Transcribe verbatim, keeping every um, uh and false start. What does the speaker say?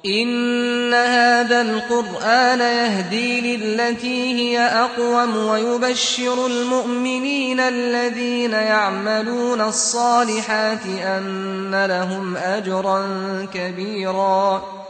إِنَّ هَٰذَا الْقُرْآنَ يَهْدِي لِلَّتِي هِيَ أَقْوَمُ وَيُبَشِّرُ الْمُؤْمِنِينَ الَّذِينَ يَعْمَلُونَ الصَّالِحَاتِ أَنَّ لَهُمْ أَجْرًا كَبِيرًا